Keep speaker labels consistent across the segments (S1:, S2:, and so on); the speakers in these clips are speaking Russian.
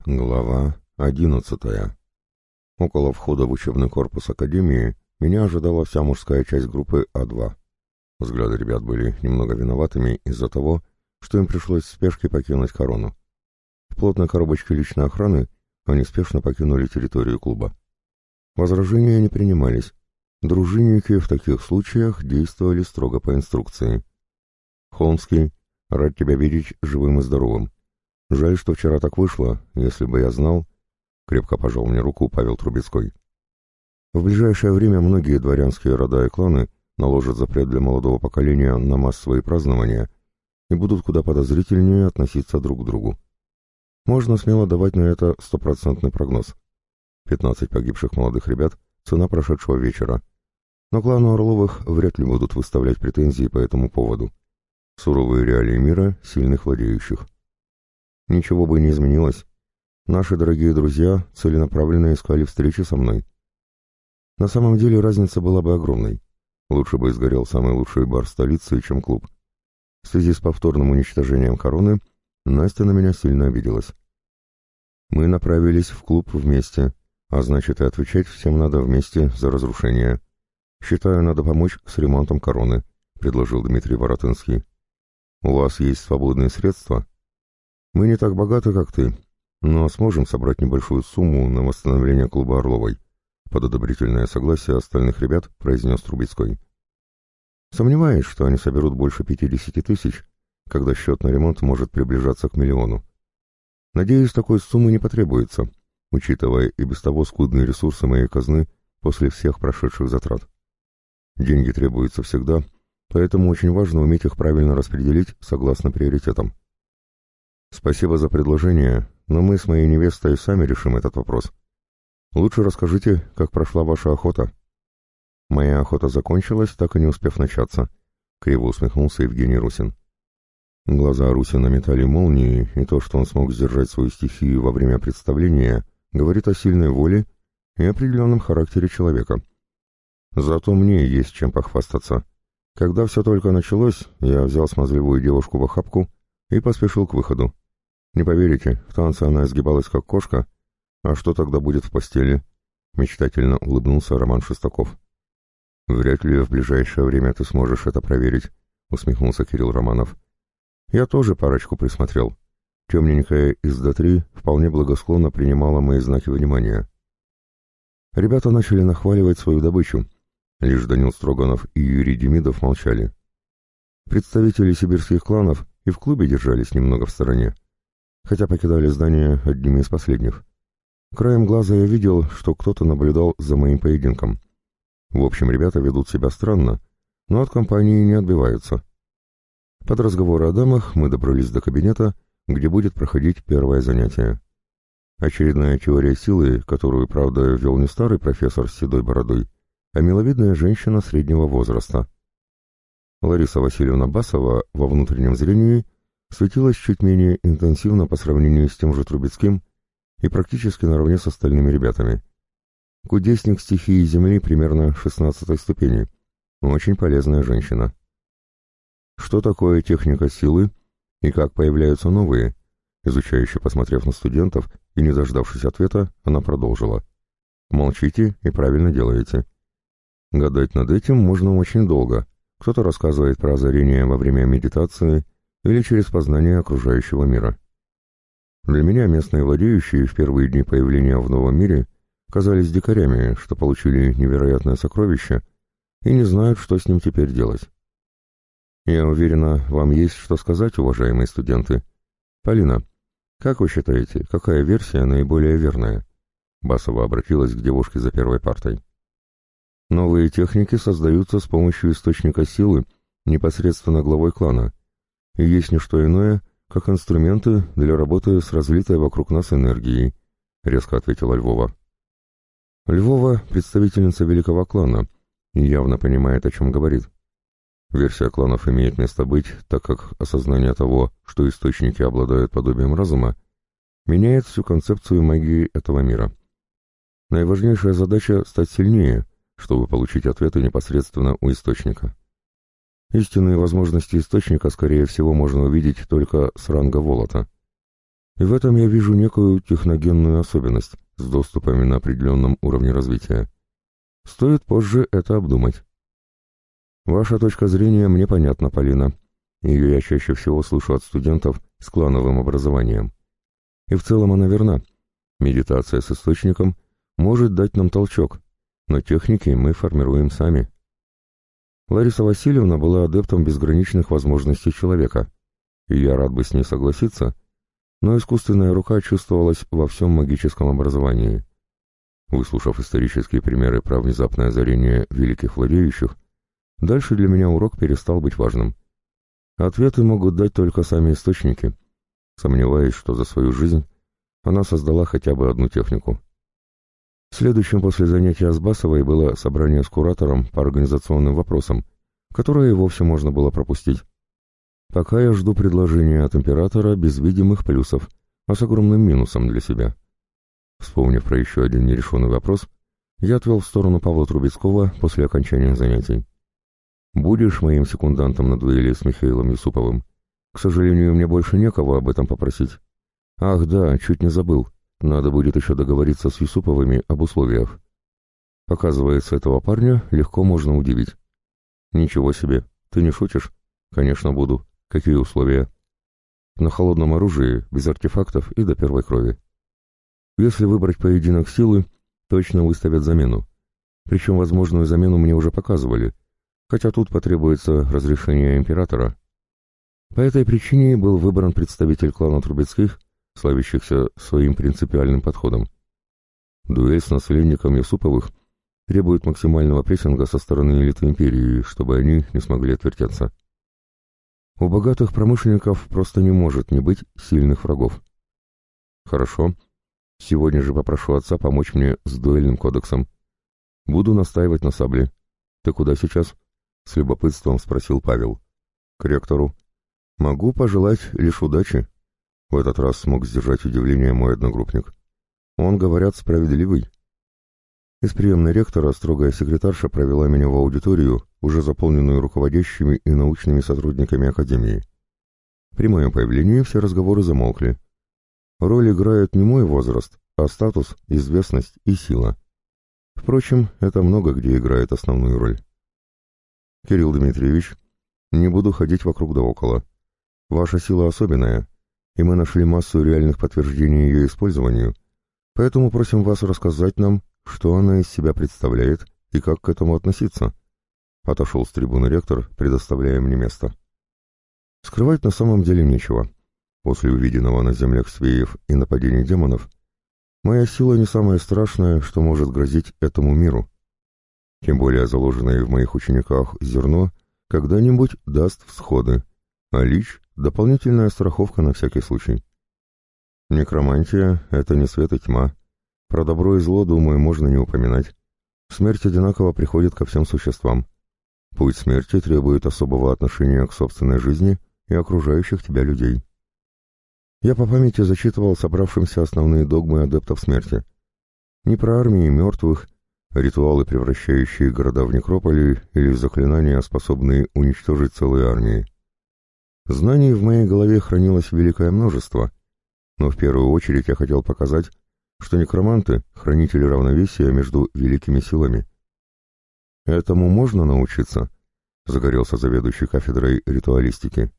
S1: Глава 11. Около входа в учебный корпус Академии меня ожидала вся мужская часть группы А2. Взгляды ребят были немного виноватыми из-за того, что им пришлось в спешке покинуть корону. В плотной коробочке личной охраны они спешно покинули территорию клуба. Возражения не принимались. Дружинники в таких случаях действовали строго по инструкции. «Холмский, рад тебя видеть живым и здоровым. Жаль, что вчера так вышло, если бы я знал...» Крепко пожал мне руку Павел Трубецкой. В ближайшее время многие дворянские рода и кланы наложат запрет для молодого поколения на массовые празднования и будут куда подозрительнее относиться друг к другу. Можно смело давать на это стопроцентный прогноз. 15 погибших молодых ребят — цена прошедшего вечера. Но клану Орловых вряд ли будут выставлять претензии по этому поводу. Суровые реалии мира сильных владеющих. Ничего бы не изменилось. Наши дорогие друзья целенаправленно искали встречи со мной. На самом деле разница была бы огромной. Лучше бы сгорел самый лучший бар столицы, чем клуб. В связи с повторным уничтожением короны Настя на меня сильно обиделась. Мы направились в клуб вместе, а значит и отвечать всем надо вместе за разрушение. Считаю, надо помочь с ремонтом короны, предложил Дмитрий Воротынский. У вас есть свободные средства? Мы не так богаты, как ты, но сможем собрать небольшую сумму на восстановление клуба Орловой. Под одобрительное согласие остальных ребят произнес Трубецкой. Сомневаюсь, что они соберут больше 50 тысяч, когда счет на ремонт может приближаться к 1 миллиону. Надеюсь, такой суммы не потребуется, учитывая и без того скудные ресурсы моей казны после всех прошедших затрат. Деньги требуются всегда, поэтому очень важно уметь их правильно распределить согласно приоритетам. Спасибо за предложение, но мы с моей невестой сами решим этот вопрос. Лучше расскажите, как прошла ваша охота. Моя охота закончилась, так и не успев начаться, криво усмехнулся Евгений Русин. Глаза Русина метали молнии, и то, что он смог сдержать свою стихию во время представления, говорит о сильной воле и определенном характере человека. Зато мне есть чем похвастаться. Когда все только началось, я взял смазливую девушку в охапку и поспешил к выходу. Не поверите, в танце она изгибалась как кошка. А что тогда будет в постели? Мечтательно улыбнулся Роман Шестаков. Вряд ли в ближайшее время ты сможешь это проверить, усмехнулся Кирилл Романов. Я тоже парочку присмотрел. Темненькая из Д3 вполне благосклонно принимала мои знаки внимания. Ребята начали нахваливать свою добычу. Лишь Данил Строганов и Юрий Демидов молчали. Представители сибирских кланов и в клубе держались немного в стороне, хотя покидали здание одними из последних. Краем глаза я видел, что кто-то наблюдал за моим поединком. В общем, ребята ведут себя странно, но от компании не отбиваются. Под разговоры о дамах мы добрались до кабинета, где будет проходить первое занятие. Очередная теория силы, которую, правда, вел не старый профессор с седой бородой, а миловидная женщина среднего возраста. Лариса Васильевна Басова во внутреннем зрении светилась чуть менее интенсивно по сравнению с тем же Трубецким и практически наравне с остальными ребятами. Кудесник стихии Земли примерно 16 ступени. Очень полезная женщина. Что такое техника силы и как появляются новые? Изучающе посмотрев на студентов и не дождавшись ответа, она продолжила. Молчите и правильно делаете. Гадать над этим можно очень долго. Кто-то рассказывает про озарение во время медитации или через познание окружающего мира. Для меня местные владеющие в первые дни появления в новом мире казались дикарями, что получили невероятное сокровище и не знают, что с ним теперь делать. Я уверена, вам есть что сказать, уважаемые студенты. Полина, как вы считаете, какая версия наиболее верная? Басова обратилась к девушке за первой партой. Новые техники создаются с помощью источника силы непосредственно главой клана, и есть не что иное, как инструменты для работы с разлитой вокруг нас энергией, резко ответила Львова. Львова — представительница великого клана и явно понимает, о чем говорит. Версия кланов имеет место быть, так как осознание того, что источники обладают подобием разума, меняет всю концепцию магии этого мира. Наиважнейшая задача — стать сильнее, чтобы получить ответы непосредственно у источника. Истинные возможности источника, скорее всего, можно увидеть только с ранга Волота. И в этом я вижу некую техногенную особенность с доступами на определенном уровне развития. Стоит позже это обдумать. Ваша точка зрения мне понятна, Полина. Ее я чаще всего слышу от студентов с клановым образованием. И в целом она верна. Медитация с источником может дать нам толчок, но техники мы формируем сами. Лариса Васильевна была адептом безграничных возможностей человека, и я рад бы с ней согласиться, но искусственная рука чувствовалась во всем магическом образовании. Выслушав исторические примеры про внезапное озарение великих владеющих, дальше для меня урок перестал быть важным. Ответы могут дать только сами источники. Сомневаюсь, что за свою жизнь она создала хотя бы одну технику. Следующим после занятия с Басовой было собрание с куратором по организационным вопросам, которое и вовсе можно было пропустить. Пока я жду предложения от императора без видимых плюсов, а с огромным минусом для себя. Вспомнив про еще один нерешенный вопрос, я отвел в сторону Павла Трубецкого после окончания занятий. «Будешь моим секундантом на дуэли с Михаилом Юсуповым? К сожалению, мне больше некого об этом попросить. Ах да, чуть не забыл. Надо будет еще договориться с Юсуповыми об условиях. Оказывается, этого парня легко можно удивить. Ничего себе, ты не шутишь? Конечно, буду. Какие условия? На холодном оружии, без артефактов и до первой крови. Если выбрать поединок силы, точно выставят замену. Причем возможную замену мне уже показывали, хотя тут потребуется разрешение императора. По этой причине был выбран представитель клана Трубецких, славящихся своим принципиальным подходом. Дуэль с наследником Юсуповых требует максимального прессинга со стороны элиты империи, чтобы они не смогли отвертеться. У богатых промышленников просто не может не быть сильных врагов. Хорошо. Сегодня же попрошу отца помочь мне с дуэльным кодексом. Буду настаивать на сабле. Ты куда сейчас? С любопытством спросил Павел. К ректору. Могу пожелать лишь удачи. В этот раз смог сдержать удивление мой одногруппник. Он, говорят, справедливый. Из приемной ректора строгая секретарша провела меня в аудиторию, уже заполненную руководящими и научными сотрудниками академии. При моем появлении все разговоры замолкли. Роль играет не мой возраст, а статус, известность и сила. Впрочем, это много где играет основную роль. Кирилл Дмитриевич, не буду ходить вокруг да около. Ваша сила особенная, и мы нашли массу реальных подтверждений ее использованию, поэтому просим вас рассказать нам, что она из себя представляет и как к этому относиться. Отошел с трибуны ректор, предоставляя мне место. Скрывать на самом деле нечего. После увиденного на землях свеев и нападений демонов, моя сила не самое страшное, что может грозить этому миру. Тем более заложенное в моих учениках зерно когда-нибудь даст всходы, а лич — дополнительная страховка на всякий случай. Некромантия — это не свет и тьма. Про добро и зло, думаю, можно не упоминать. Смерть одинаково приходит ко всем существам. Путь смерти требует особого отношения к собственной жизни и окружающих тебя людей. Я по памяти зачитывал собравшимся основные догмы адептов смерти. Не про армии мертвых, ритуалы, превращающие города в некрополи, или заклинания, способные уничтожить целые армии. Знаний в моей голове хранилось великое множество, но в первую очередь я хотел показать, что некроманты — хранители равновесия между великими силами. «Этому можно научиться?» — загорелся заведующий кафедрой ритуалистики.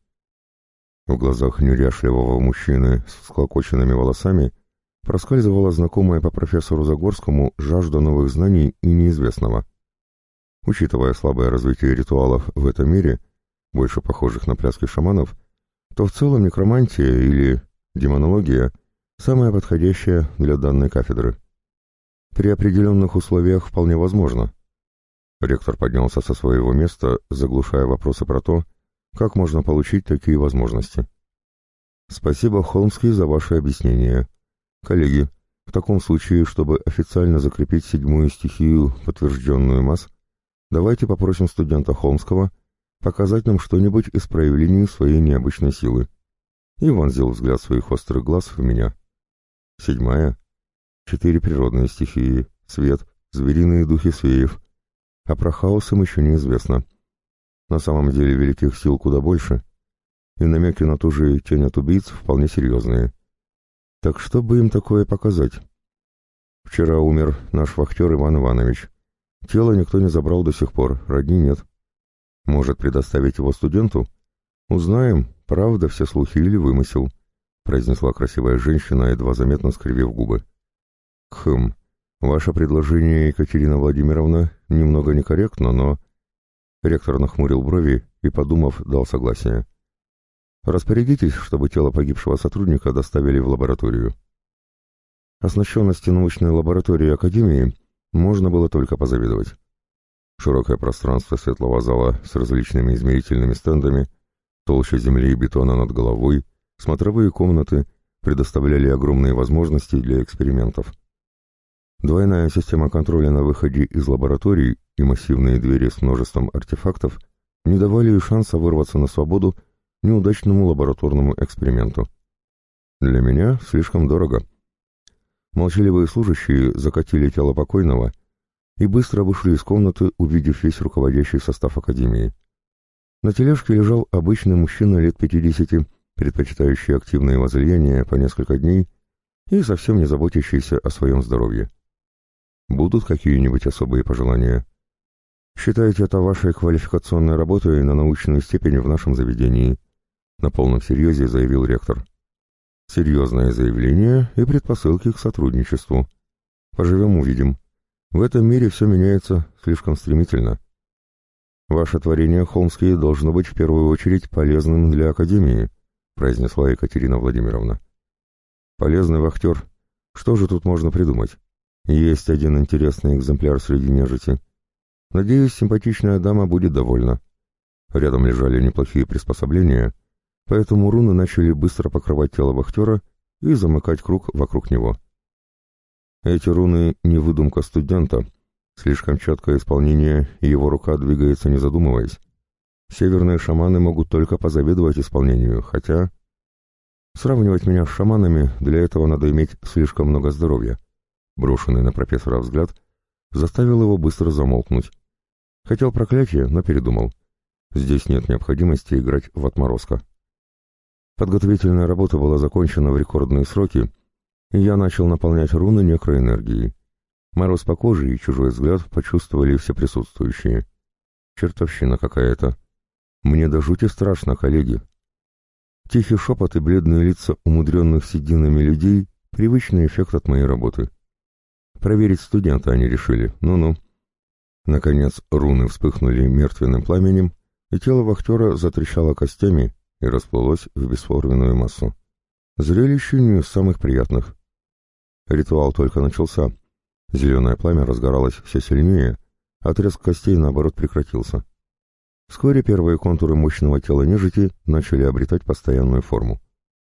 S1: В глазах неряшливого мужчины с всклокоченными волосами проскальзывала знакомая по профессору Загорскому жажда новых знаний и неизвестного. Учитывая слабое развитие ритуалов в этом мире, больше похожих на пляски шаманов, то в целом некромантия или демонология самая подходящая для данной кафедры. При определенных условиях вполне возможно. Ректор поднялся со своего места, заглушая вопросы про то, как можно получить такие возможности. Спасибо, Холмский, за ваше объяснение. Коллеги, в таком случае, чтобы официально закрепить седьмую стихию, подтвержденную МАС, давайте попросим студента Холмского показать нам что-нибудь из проявлений своей необычной силы. И вонзил взгляд своих острых глаз в меня. Седьмая. 4 природные стихии, свет, звериные духи свеев. А про хаос им еще неизвестно. На самом деле великих сил куда больше, и намеки на ту же тень от убийц вполне серьезные. Так что бы им такое показать? Вчера умер наш вахтер Иван Иванович. Тело никто не забрал до сих пор, родни нет. Может, предоставить его студенту? Узнаем, правда все слухи или вымысел, произнесла красивая женщина, едва заметно скривив губы. Хм, ваше предложение, Екатерина Владимировна, немного некорректно, но... Ректор нахмурил брови и, подумав, дал согласие. Распорядитесь, чтобы тело погибшего сотрудника доставили в лабораторию. Оснащенности научной лаборатории Академии можно было только позавидовать. Широкое пространство светлого зала с различными измерительными стендами, толща земли и бетона над головой, смотровые комнаты предоставляли огромные возможности для экспериментов. Двойная система контроля на выходе из лабораторий и массивные двери с множеством артефактов не давали шанса вырваться на свободу неудачному лабораторному эксперименту. Для меня слишком дорого. Молчаливые служащие закатили тело покойного и быстро вышли из комнаты, увидев весь руководящий состав Академии. На тележке лежал обычный мужчина лет 50, предпочитающий активные возлияния по несколько дней и совсем не заботящийся о своем здоровье. Будут какие-нибудь особые пожелания? Считайте это вашей квалификационной работой на научную степень в нашем заведении, на полном серьезе заявил ректор. Серьезное заявление и предпосылки к сотрудничеству. Поживем — увидим. В этом мире все меняется слишком стремительно. Ваше творение, Холмский, должно быть в первую очередь полезным для Академии, произнесла Екатерина Владимировна. Полезный вахтер. Что же тут можно придумать? Есть один интересный экземпляр среди нежити. Надеюсь, симпатичная дама будет довольна. Рядом лежали неплохие приспособления, поэтому руны начали быстро покрывать тело вахтера и замыкать круг вокруг него. Эти руны не выдумка студента, слишком четкое исполнение, и его рука двигается не задумываясь. Северные шаманы могут только позавидовать исполнению, хотя... Сравнивать меня с шаманами, для этого надо иметь слишком много здоровья. Брошенный на профессора взгляд заставил его быстро замолкнуть. Хотел проклятие, но передумал. Здесь нет необходимости играть в отморозка. Подготовительная работа была закончена в рекордные сроки, и я начал наполнять руны некроэнергией. Мороз по коже и чужой взгляд почувствовали все присутствующие. Чертовщина какая-то. Мне до жути страшно, коллеги. Тихий шепот и бледные лица умудренных сединами людей — привычный эффект от моей работы. Проверить студента они решили, ну-ну. Наконец руны вспыхнули мертвенным пламенем, и тело вахтера затрещало костями и расплылось в бесформенную массу. Зрелище не из самых приятных. Ритуал только начался. Зеленое пламя разгоралось все сильнее, а треск костей, наоборот, прекратился. Вскоре первые контуры мощного тела нежити начали обретать постоянную форму.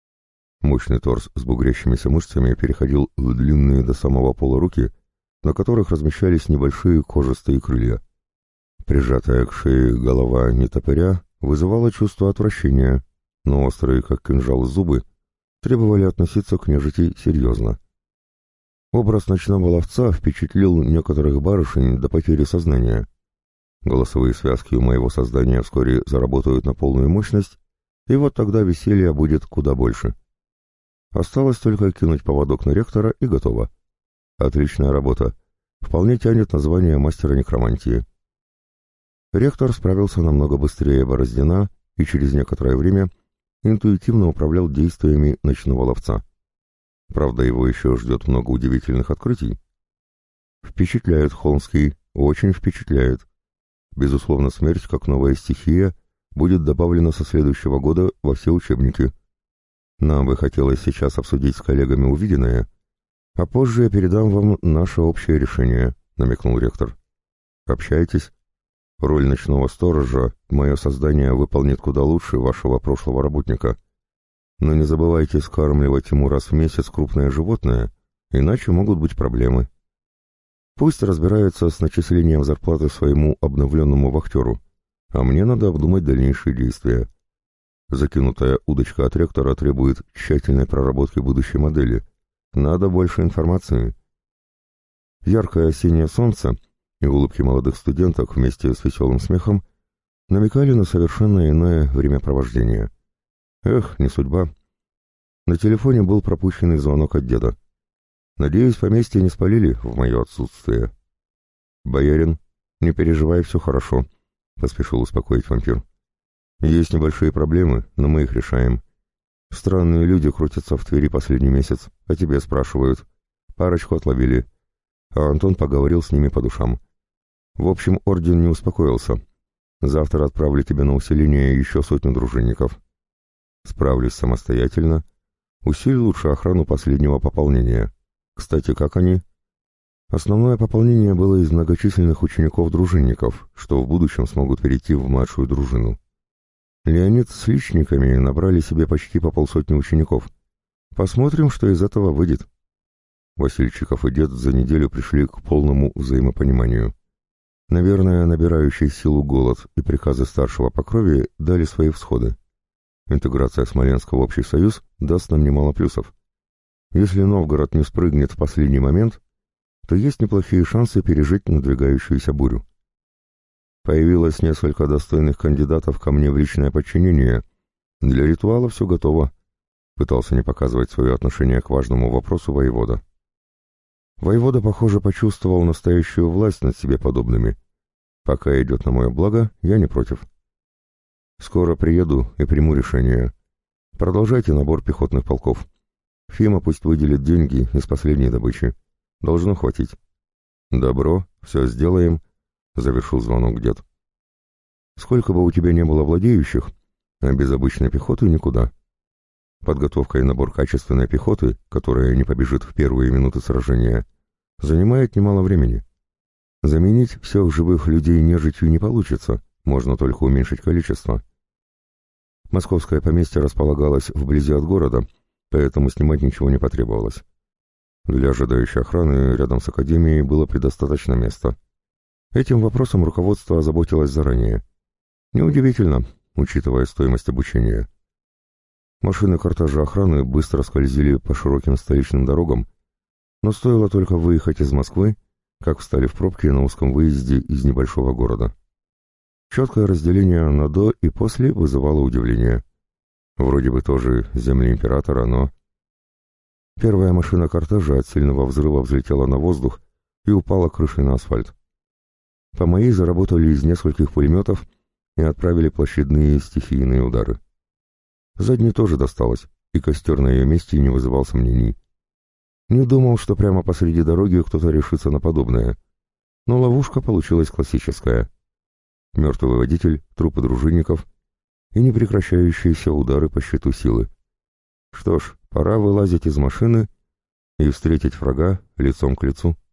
S1: Мощный торс с бугрящимися мышцами переходил в длинные до самого пола руки, на которых размещались небольшие кожистые крылья. Прижатая к шее голова нетопыря вызывала чувство отвращения, но острые, как кинжал, зубы требовали относиться к нежити серьезно. Образ ночного ловца впечатлил некоторых барышень до потери сознания. Голосовые связки у моего создания вскоре заработают на полную мощность, и вот тогда веселья будет куда больше. Осталось только кинуть поводок на ректора, и готово. Отличная работа. Вполне тянет на звание мастера некромантии. Ректор справился намного быстрее Бороздина и через некоторое время интуитивно управлял действиями ночного ловца. Правда, его еще ждет много удивительных открытий. Впечатляет Холмский, очень впечатляет. Безусловно, смерть, как новая стихия, будет добавлена со следующего года во все учебники. Нам бы хотелось сейчас обсудить с коллегами увиденное, а позже я передам вам наше общее решение, намекнул ректор. Общайтесь. Роль ночного сторожа мое создание выполнит куда лучше вашего прошлого работника. Но не забывайте скармливать ему раз в месяц крупное животное, иначе могут быть проблемы. Пусть разбирается с начислением зарплаты своему обновленному вахтеру, а мне надо обдумать дальнейшие действия. Закинутая удочка от ректора требует тщательной проработки будущей модели. Надо больше информации. Яркое осеннее солнце и улыбки молодых студенток вместе с веселым смехом намекали на совершенно иное времяпровождение. Эх, не судьба. На телефоне был пропущенный звонок от деда. Надеюсь, поместье не спалили в мое отсутствие. «Боярин, не переживай, все хорошо», — поспешил успокоить вампир. «Есть небольшие проблемы, но мы их решаем. Странные люди крутятся в Твери последний месяц, а тебе спрашивают. Парочку отловили, а Антон поговорил с ними по душам. В общем, орден не успокоился. Завтра отправлю тебе на усиление еще 100 дружинников. Справлюсь самостоятельно. Усиль лучше охрану последнего пополнения. Кстати, как они?» Основное пополнение было из многочисленных учеников-дружинников, что в будущем смогут перейти в младшую дружину. Леонид с личниками набрали себе почти по 50 учеников. Посмотрим, что из этого выйдет. Васильчиков и дед за неделю пришли к полному взаимопониманию. Наверное, набирающий силу голод и приказы старшего по крови дали свои всходы. Интеграция Смоленска в общий союз даст нам немало плюсов. Если Новгород не спрыгнет в последний момент, то есть неплохие шансы пережить надвигающуюся бурю. Появилось несколько достойных кандидатов ко мне в личное подчинение. Для ритуала все готово. Пытался не показывать свое отношение к важному вопросу воевода. Воевода, похоже, почувствовал настоящую власть над себе подобными. Пока идет на мое благо, я не против. Скоро приеду и приму решение. Продолжайте набор пехотных полков. Фима пусть выделит деньги из последней добычи. Должно хватить. Добро, все сделаем, — завершил звонок дед. Сколько бы у тебя не было владеющих, а без обычной пехоты никуда. Подготовка и набор качественной пехоты, которая не побежит в первые минуты сражения, занимает немало времени. Заменить всех живых людей нежитью не получится, можно только уменьшить количество. Московское поместье располагалось вблизи от города, поэтому снимать ничего не потребовалось. Для ожидающей охраны рядом с академией было предостаточно места. Этим вопросом руководство озаботилось заранее. Неудивительно, учитывая стоимость обучения. Машины кортежа охраны быстро скользили по широким столичным дорогам, но стоило только выехать из Москвы, как встали в пробки на узком выезде из небольшого города. Четкое разделение на «до» и «после» вызывало удивление. Вроде бы тоже земли императора, но... Первая машина кортежа от сильного взрыва взлетела на воздух и упала крышей на асфальт. По моей заработали из нескольких пулеметов и отправили площадные стихийные удары. Задней тоже досталось, и костер на ее месте не вызывал сомнений. Не думал, что прямо посреди дороги кто-то решится на подобное, но ловушка получилась классическая. Мертвый водитель, трупы дружинников и непрекращающиеся удары по щиту силы. Что ж, пора вылазить из машины и встретить врага лицом к лицу.